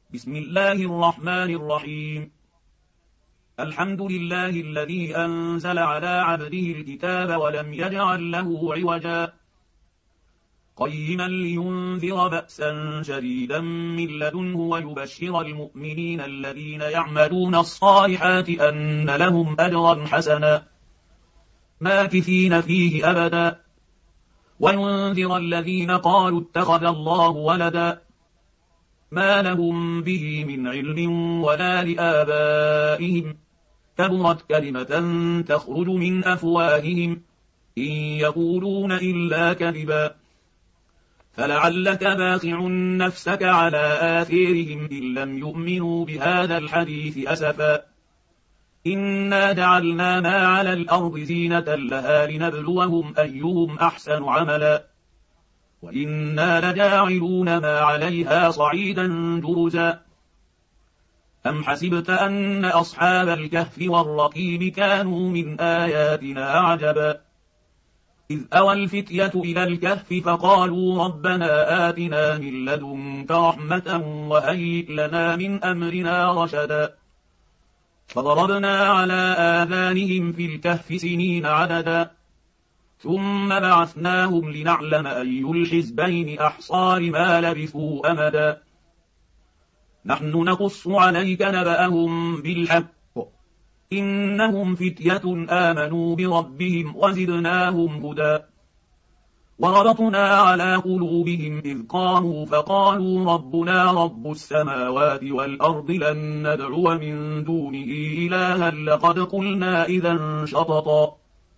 بسم الله الرحمن الرحيم. الحمد لله الذي أنزل على عبده الكتاب ولم يجعل له عوجا قيما لينذر بأسا شديدا من لدنه ويبشر المؤمنين الذين يعملون الصالحات أن لهم أجرا حسنا ماكثين فيه أبدا وينذر الذين قالوا اتخذ الله ولدا ما لهم به من علم ولا لآبائهم كبرت كلمة تخرج من أفواههم إن يقولون إلا كذبا فلعلك باخع نفسك على آثارهم إن لم يؤمنوا بهذا الحديث أسفا إنا جعلنا ما على الأرض زينة لها لنبلوهم أيهم أحسن عملا وإنا لجاعلون ما عليها صعيدا جرزا أم حسبت أن أصحاب الكهف والرقيم كانوا من آياتنا عجبا إذ أوى الفتية إلى الكهف فقالوا ربنا آتنا من لدنك رحمة وهيئ لنا من أمرنا رشدا فضربنا على آذانهم في الكهف سنين عددا ثم بعثناهم لنعلم أي الحزبين أحصى لما لبثوا أمدا نحن نقص عليك نبأهم بالحق إنهم فتية آمنوا بربهم وزدناهم هدى وربطنا على قلوبهم إذ قاموا فقالوا ربنا رب السماوات والأرض لن ندعو من دونه إلها لقد قلنا إذا شططا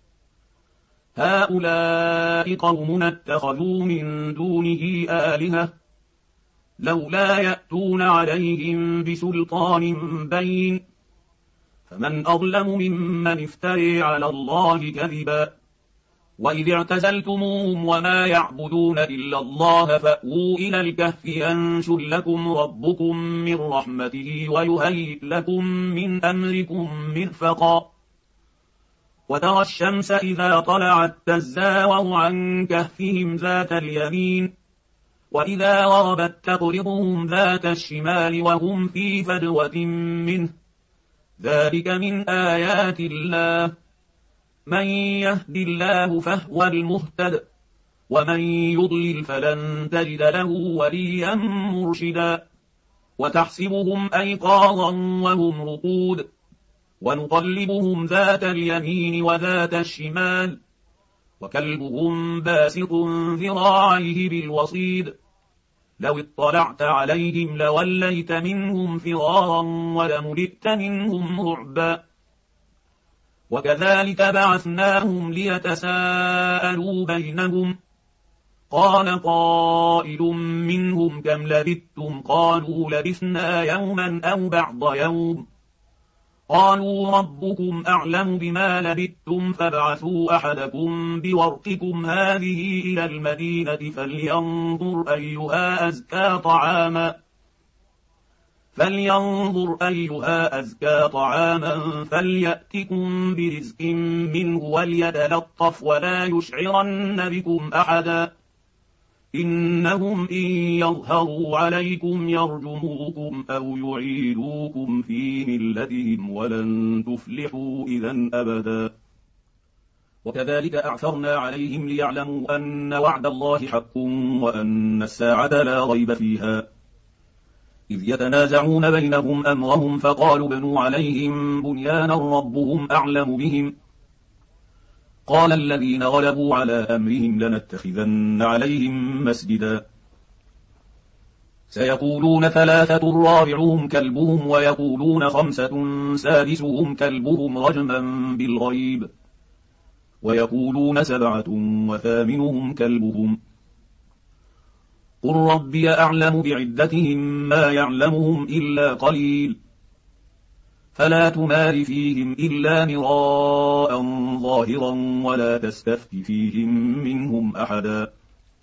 هؤلاء قومنا اتخذوا من دونه آلهة لولا يأتون عليهم بسلطان بين فمن أظلم ممن افتري على الله كذبا وإذ اعتزلتموهم وما يعبدون إلا الله فأووا إلى الكهف ينشر لكم ربكم من رحمته ويهيئ لكم من أمركم مرفقا وترى الشمس إذا طلعت تزاور عن كهفهم ذات اليمين وإذا غربت تقرضهم ذات الشمال وهم في فجوة منه ذلك من آيات الله من يهد الله فهو المهتد ومن يضلل فلن تجد له وليا مرشدا وتحسبهم أيقاظا وهم رقود ونقلبهم ذات اليمين وذات الشمال وكلبهم باسط ذراعيه بالوصيد لو اطلعت عليهم لوليت منهم فرارا ولملئت منهم رعبا وكذلك بعثناهم ليتساءلوا بينهم قال قائل منهم كم لبثتم قالوا لبثنا يوما أو بعض يوم قالوا ربكم أعلم بما لبثتم فابعثوا أحدكم بورقكم هذه إلى المدينة فلينظر أيها أزكى طعاما فليأتكم برزق منه وليتلطف ولا يشعرن بكم أحدا إنهم إن يظهروا عليكم يرجموكم أو يعيدوكم في ملتهم ولن تفلحوا إذا أبدا وكذلك أعثرنا عليهم ليعلموا أن وعد الله حق وأن الساعة لا ريب فيها إذ يتنازعون بينهم أمرهم فقالوا بنوا عليهم بنيانا ربهم أعلم بهم قال الذين غلبوا على أمرهم لنتخذن عليهم مسجدا سيقولون 3 رابعهم كلبهم ويقولون 5 سادسهم كلبهم رجما بالغيب ويقولون 7 وثامنهم كلبهم قل ربي أعلم بعدتهم ما يعلمهم إلا قليل فلا تمار فيهم إلا مراء ظاهرا ولا تستفت فيهم منهم أحدا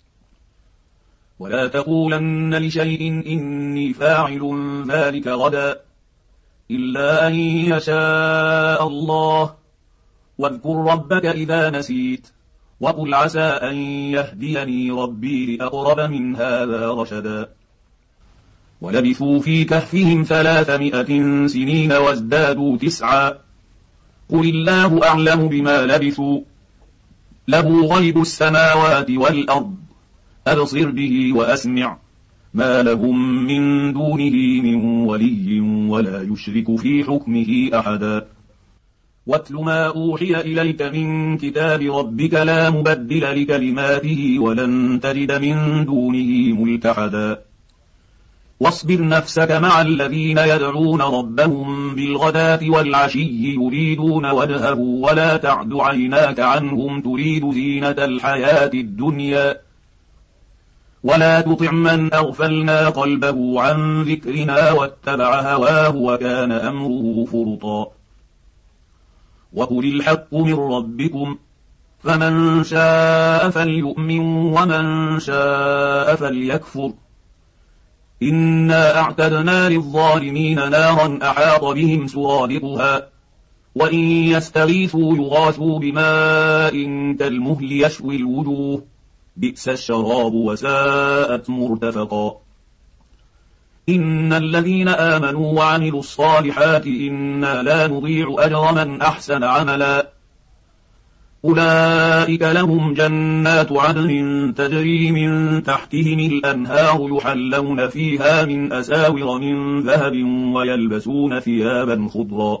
ولا تقولن لشيء إني فاعل ذلك غدا إلا أن يشاء الله واذكر ربك إذا نسيت وقل عسى أن يهديني ربي لأقرب من هذا رشدا ولبثوا في كهفهم 300 سنين وازدادوا 9. قل الله أعلم بما لبثوا له غيب السماوات والأرض أبصر به وأسمع ما لهم من دونه من ولي ولا يشرك في حكمه أحدا. واتل ما أوحي إليك من كتاب ربك لا مبدل لكلماته ولن تجد من دونه ملتحدا. واصبر نفسك مع الذين يدعون ربهم بالغداة والعشي يريدون وجهه ولا تعد عيناك عنهم تريد زينة الحياة الدنيا ولا تطع من أغفلنا قلبه عن ذكرنا واتبع هواه وكان أمره فرطا. وقل الحق من ربكم فمن شاء فليؤمن ومن شاء فليكفر إنا أعتدنا للظالمين نارا أحاط بهم سرادقها وإن يستغيثوا يغاثوا بماء كالمهل يشوي الوجوه بئس الشراب وساءت مرتفقا. إن الذين آمنوا وعملوا الصالحات إنا لا نضيع أجر من أحسن عملا أولئك لهم جنات عدن تجري من تحتهم الأنهار يحلون فيها من أساور من ذهب ويلبسون ثيابا خضرا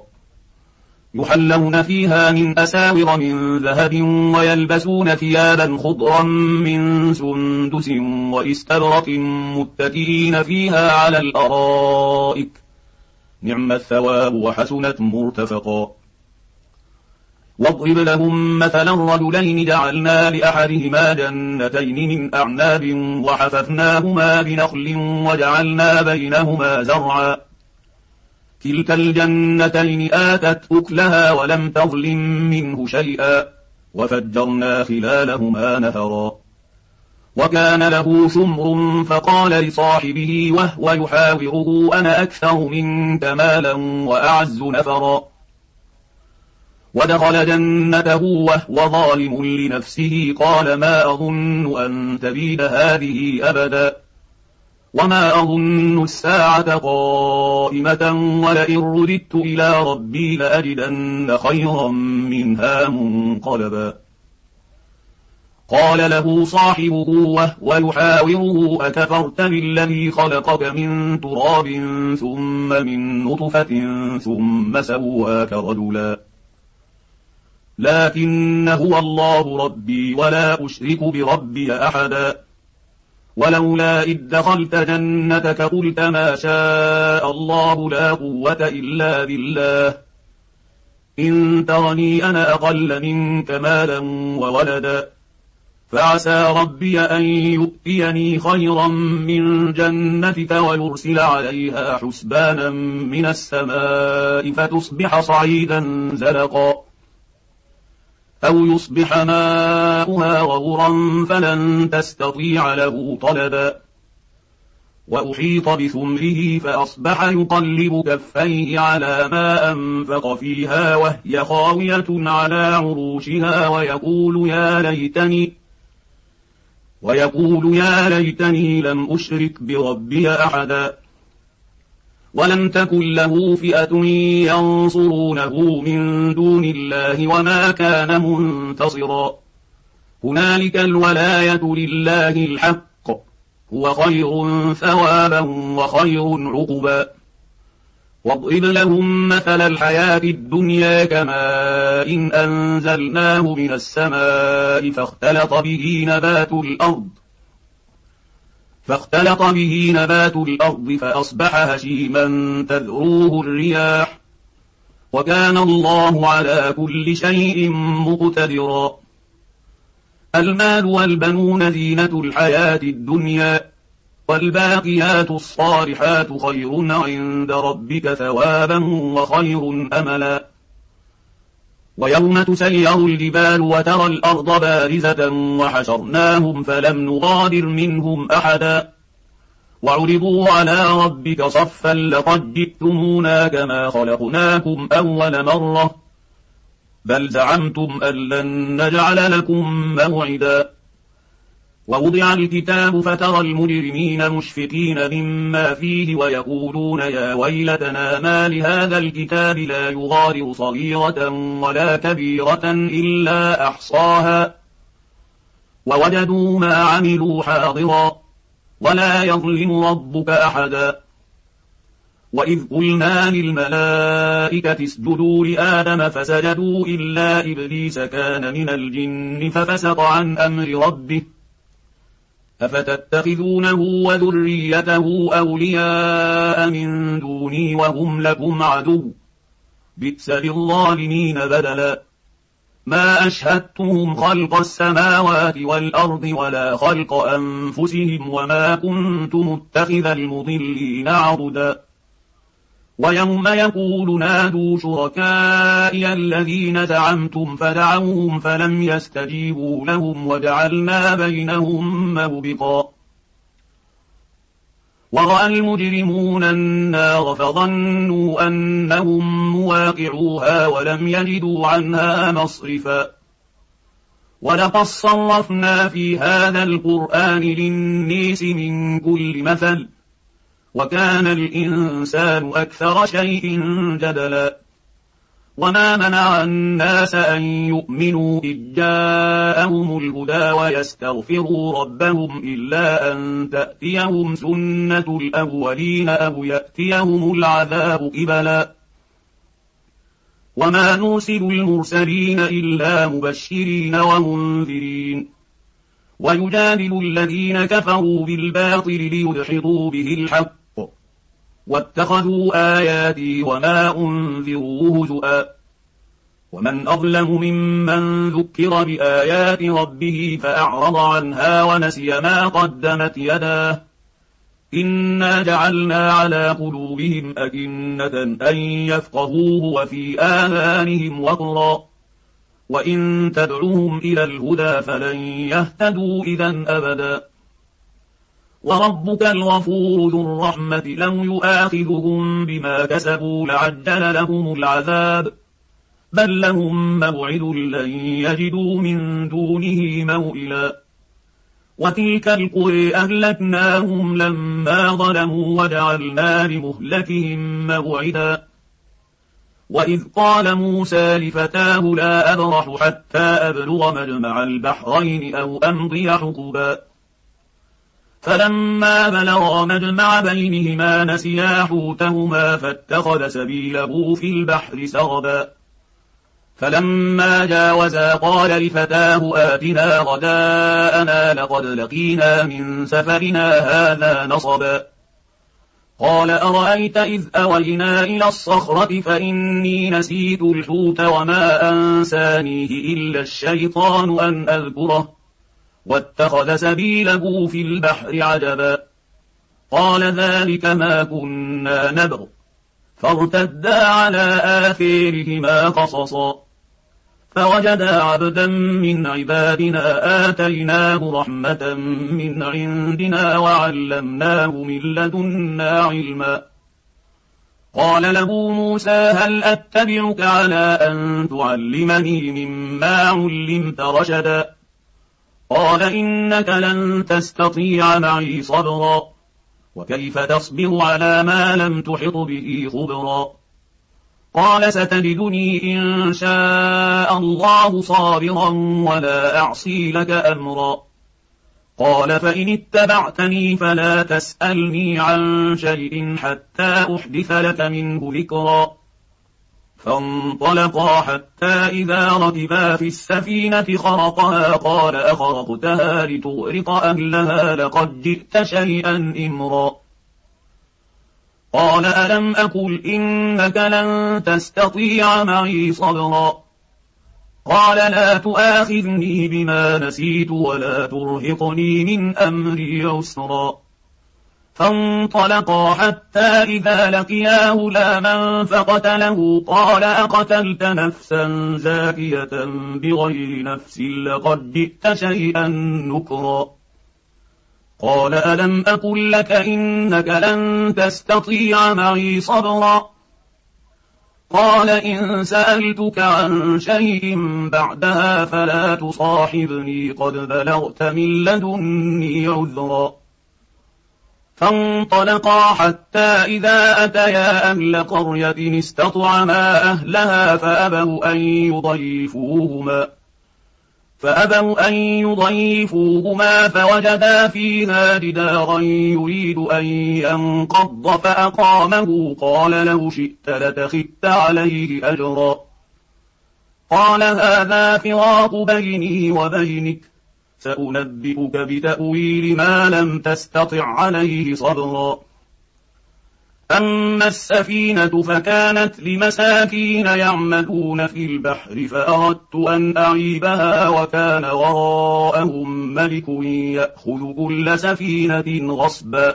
ويلبسون ثيابا خضرا من سندس وإستبرق متكئين فيها على الأرائك نعم الثواب وحسنت مرتفقا. واضرب لهم مثلا رجلين جعلنا لأحدهما جنتين من أعناب وحففناهما بنخل وجعلنا بينهما زرعا كلتا الجنتين آتت أكلها ولم تظلم منه شيئا وفجرنا خلالهما نهرا. وكان له ثمر فقال لصاحبه وهو يحاوره أنا أكثر منك مالا وأعز نفرا. ودخل جنته وهو ظالم لنفسه قال ما أظن أن تبيد هذه أبدا وما أظن الساعة قائمة ولئن رددت إلى ربي لأجدن خيرا منها منقلبا. قال له صاحبه وهو يحاوره أكفرت بالذي خلقك من تراب ثم من نطفة ثم سواك رجلا لكن هو الله ربي ولا أشرك بربي أحدا. ولولا إذ دخلت جنتك قلت ما شاء الله لا قوة إلا بالله إن ترني أنا أقل منك مالا وولدا فعسى ربي أن يؤتيني خيرا من جنتك ويرسل عليها حسبانا من السماء فتصبح صعيدا زلقا أو يصبح ماؤها غورا فلن تستطيع له طلبا. وأحيط بثمره فأصبح يقلب كفيه على ما أنفق فيها وهي خاوية على عروشها ويقول يا ليتني لم أشرك بربي أحدا. ولم تكن له فئة ينصرونه من دون الله وما كان منتصرا. هنالك الولاية لله الحق هو خير ثوابا وخير عقبا. واضرب لهم مثل الحياة الدنيا كماء إن أنزلناه من السماء فاختلط به نبات الأرض فأصبح هشيما تذروه الرياح وكان الله على كل شيء مقتدرا. المال والبنون زينة الحياة الدنيا والباقيات الصالحات خير عند ربك ثوابا وخير أملا. ويوم تسير الجبال وترى الأرض بارزة وحشرناهم فلم نغادر منهم أحدا وعرضوا على ربك صفا لقد جئتمونا كما خلقناكم أول مرة بل زعمتم أن لن نجعل لكم موعدا. ووضع الكتاب فترى المجرمين مشفقين مما فيه ويقولون يا ويلتنا ما لهذا الكتاب لا يغادر صغيرة ولا كبيرة إلا أحصاها ووجدوا ما عملوا حاضرا ولا يظلم ربك أحدا. وإذ قلنا للملائكة اسجدوا لآدم فسجدوا إلا إبليس كان من الجن ففسق عن أمر ربه أفتتخذونه وذريته أولياء من دوني وهم لكم عدو بئس للظالمين بدلا. ما أشهدتهم خلق السماوات والأرض ولا خلق أنفسهم وما كنت متخذ المضلين عضدا. ويوم يقول نادوا شركائي الذين زعمتم فدعوهم فلم يستجيبوا لهم وجعلنا بينهم موبقا. ورأى المجرمون النار فظنوا أنهم مواقعوها ولم يجدوا عنها مصرفا. ولقد صرفنا في هذا القرآن للناس من كل مثل وكان الإنسان أكثر شيء جدلا. وما منع الناس أن يؤمنوا إذ جاءهم الهدى ويستغفروا ربهم إلا أن تأتيهم سنة الأولين أو يأتيهم العذاب قبلا. وما نرسل المرسلين إلا مبشرين ومنذرين ويجادل الذين كفروا بالباطل ليدحضوا به الحق واتخذوا آياتي وما أنذروا هزؤا. ومن أظلم ممن ذكر بآيات ربه فأعرض عنها ونسي ما قدمت يداه إنا جعلنا على قلوبهم أكنة أن يفقهوه وفي آذانهم وقرا وإن تدعوهم إلى الهدى فلن يهتدوا إذا أبدا. وربك الغفور ذو الرحمة لو يؤاخذهم بما كسبوا لعجل لهم العذاب بل لهم موعد لن يجدوا من دونه موئلا. وتلك القرى أهلكناهم لما ظلموا وجعلنا لمهلكهم موعدا. وإذ قال موسى لفتاه لا أبرح حتى أبلغ مجمع البحرين أو أمضي حقبا فلما بلغا مجمع بينهما نسيا حوتهما فاتخذ سبيله في البحر سربا. فلما جاوزا قال لفتاه آتنا غداءنا لقد لقينا من سفرنا هذا نصبا. قال أرأيت إذ أوينا إلى الصخرة فإني نسيت الحوت وما أنسانيه إلا الشيطان أن أذكره واتخذ سبيله في البحر عجبا. قال ذلك ما كنا نبغ فارتدا على آثارهما قصصا فوجدا عبدا من عبادنا آتيناه رحمة من عندنا وعلمناه من لدنا علما. قال له موسى هل أتبعك على أن تعلمني مما علمت رشدا قال إنك لن تستطيع معي صبرا وكيف تصبر على ما لم تحط به خبرا. قال ستجدني إن شاء الله صابرا ولا أعصي لك أمرا. قال فإن اتبعتني فلا تسألني عن شيء حتى أحدث لك منه ذكرا. فانطلقا حتى إذا ركبا في السفينة خرقها قال أخرقتها لتغرق أهلها لقد جئت شيئا إمرا. قال ألم أقل إنك لن تستطيع معي صبرا قال لا تؤاخذني بما نسيت ولا ترهقني من أمري عسرا. فانطلقا حتى إذا لقيا غلاما فقتله قال أقتلت نفسا زاكية بغير نفس لقد جئت شيئا نكرا. قال ألم أقل لك إنك لن تستطيع معي صبرا قال إن سألتك عن شيء بعدها فلا تصاحبني قد بلغت من لدني عذرا. فانطلقا حتى إذا أتيا أهل قرية استطعما أهلها فأبوا أن يضيفوهما فوجدا فيها جدارا يريد أن ينقض فأقامه قال لو شئت لتخذت عليه أجرا. قال هذا فراق بيني وبينك سأنبئك بتأويل ما لم تستطع عليه صبرا. أما السفينة فكانت لمساكين يعملون في البحر فأردت أن أعيبها وكان وراءهم ملك يأخذ كل سفينة غصبا.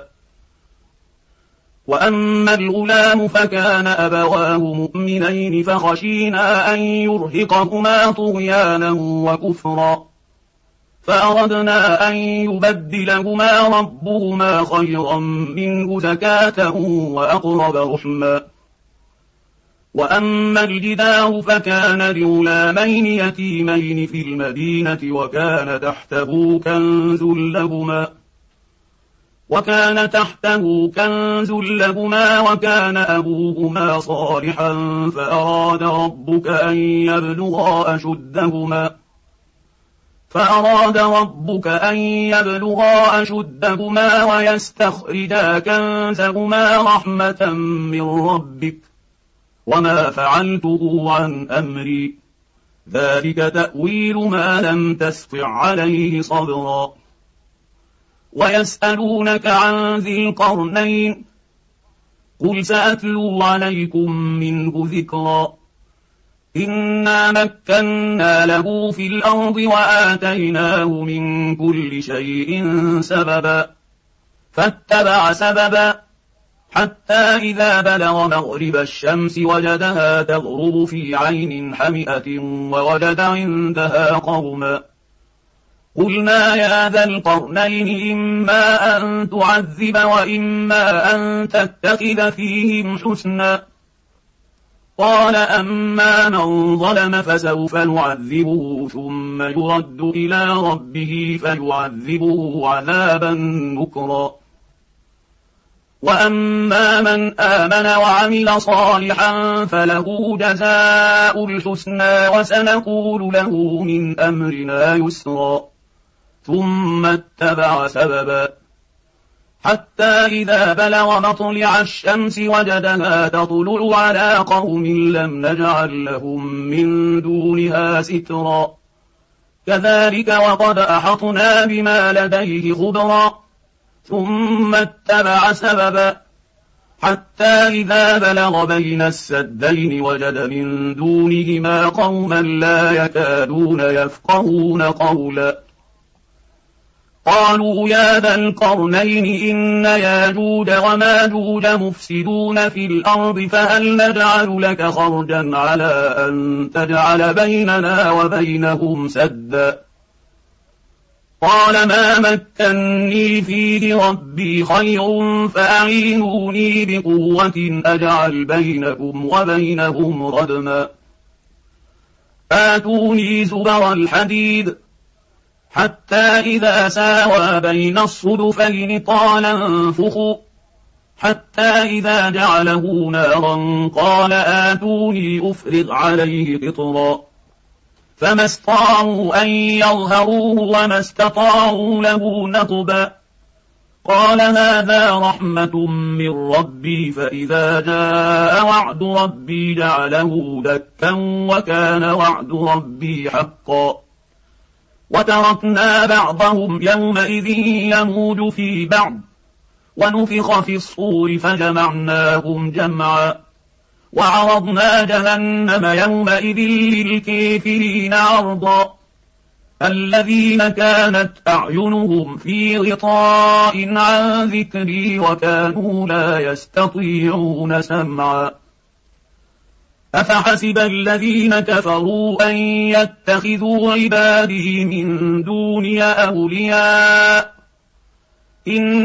وأما الغلام فكان أبواه مؤمنين فخشينا أن يرهقهما طغيانا وكفرا فأردنا أن يبدلهما ربهما خيرا منه زكاة وأقرب رحما. وأما الجدار فكان لغلامين يتيمين في المدينة وكان تحته كنز لهما وكان أبوهما صالحا فأراد ربك أن يبلغا أشدهما ويستخرجا كنزهما رحمة من ربك وما فعلته عن أمري ذلك تأويل ما لم تستطع عليه صبرا. ويسألونك عن ذي القرنين قل سأتلو عليكم منه ذكرا. إنا مكنا له في الأرض وآتيناه من كل شيء سببا فاتبع سببا حتى إذا بلغ مغرب الشمس وجدها تغرب في عين حمئة ووجد عندها قوما قلنا يا ذا القرنين إما أن تعذب وإما أن تتخذ فيهم حسنا. قال أما من ظلم فسوف نعذبه ثم يرد إلى ربه فيعذبه عذابا نكرا. وأما من آمن وعمل صالحا فله جزاء الحسنى وسنقول له من أمرنا يسرا. ثم اتبع سببا حتى إذا بلغ مطلع الشمس وجدها تطلع على قوم لم نجعل لهم من دونها سترا كذلك وقد أحطنا بما لديه خبرا. ثم اتبع سببا حتى إذا بلغ بين السدين وجد من دونهما قوما لا يكادون يفقهون قولا قالوا يا ذا القرنين إن ياجوج وماجوج مفسدون في الأرض فهل نجعل لك خرجا على أن تجعل بيننا وبينهم سدا. قال ما مكني فيه ربي خير فأعينوني بقوة أجعل بينكم وبينهم ردما. آتوني زبر الحديد حتى إذا ساوى بين الصدفين قال انفخوا حتى إذا جعله نارا قال آتوني أفرغ عليه قطرا فما استطاعوا أن يظهروه وما استطاعوا له نقبا. قال هذا رحمة من ربي فإذا جاء وعد ربي جعله دكا وكان وعد ربي حقا. وتركنا بعضهم يومئذ يموج في بعض ونفخ في الصور فجمعناهم جمعا وعرضنا جهنم يومئذ للكافرين عرضا. الذين كانت أعينهم في غطاء عن ذكري وكانوا لا يستطيعون سمعا. أفحسب الذين كفروا أن يتخذوا عبادي من دوني أولياء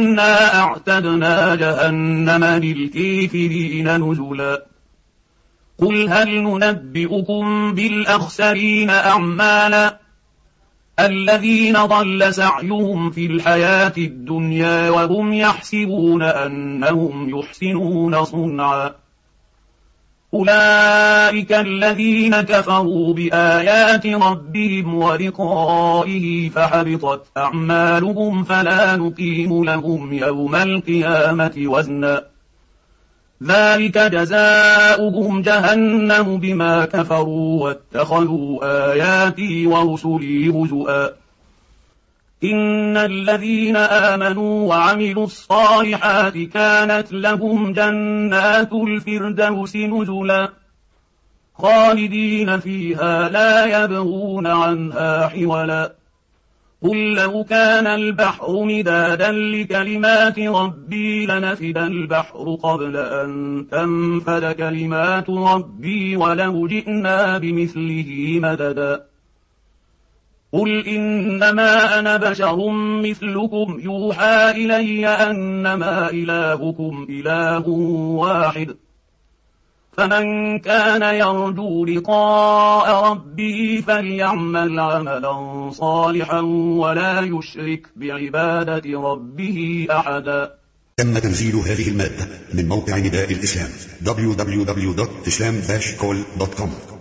إنا أعتدنا جهنم للكافرين نزلا. قل هل ننبئكم بالأخسرين أعمالا الذين ضل سعيهم في الحياة الدنيا وهم يحسبون أنهم يحسنون صنعا أولئك الذين كفروا بآيات ربهم ولقائه فحبطت أعمالهم فلا نقيم لهم يوم القيامة وزنا ذلك جزاؤهم جهنم بما كفروا واتخذوا آياتي ورسلي هزؤا إن الذين آمنوا وعملوا الصالحات كانت لهم جنات الفردوس نزلا خالدين فيها لا يبغون عنها حولا قل لو كان البحر مدادا لكلمات ربي لنفد البحر قبل أن تنفد كلمات ربي ولو جئنا بمثله مددا قل إنما أنا بشر مثلكم يوحى إلي أنما إلهكم إله واحد فمن كان يرجو لقاء ربه فليعمل عملا صالحا ولا يشرك بعبادة ربه أحدا. تم تنزيل هذه المادة من موقع نداء الإسلام www.islam-call.com